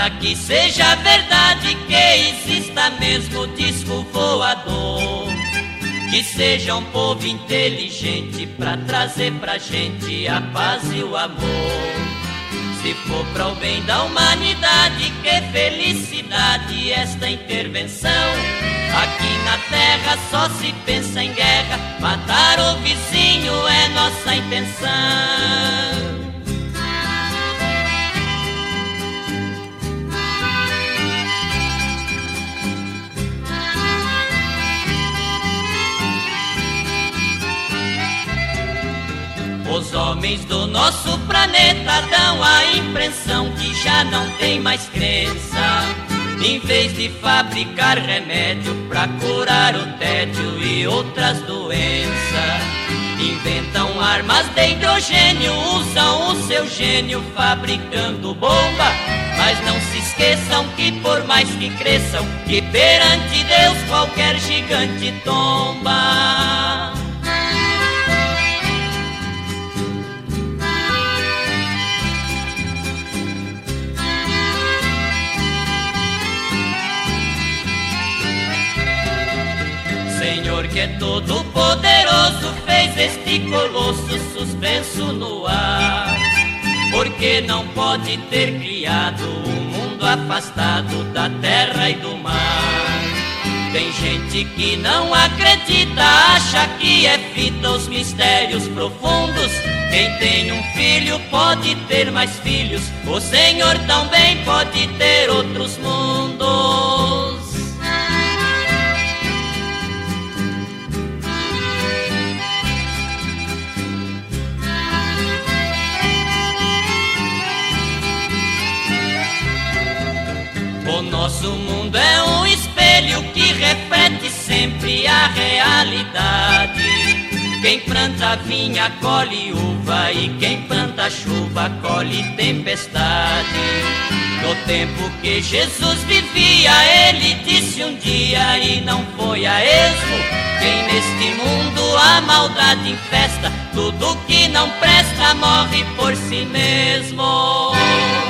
Para que seja verdade, que exista mesmo disco voador, que seja um povo inteligente pra trazer pra gente a paz e o amor. Se for para o bem da humanidade, que felicidade esta intervenção. Aqui na terra só se pensa em guerra, matar o vizinho é nossa intenção. Os homens do nosso planeta dão a impressão que já não tem mais crença. Em vez de fabricar remédio pra curar o tédio e outras doenças, inventam armas de hidrogênio, usam o seu gênio fabricando bomba. Mas não se esqueçam que por mais que cresçam, que perante Deus qualquer gigante tomba. Senhor que é todo poderoso, fez este colosso suspenso no ar. Porque não pode ter criado um mundo afastado da terra e do mar. Tem gente que não acredita, acha que é fita os mistérios profundos. Quem tem um filho pode ter mais filhos, o Senhor também pode ter outros mundos. O nosso mundo é um espelho que reflete sempre a realidade. Quem planta vinha colhe uva e quem planta chuva colhe tempestade. No tempo que Jesus vivia, ele disse um dia e não foi a esmo: quem neste mundo a maldade infesta, tudo que não presta morre por si mesmo.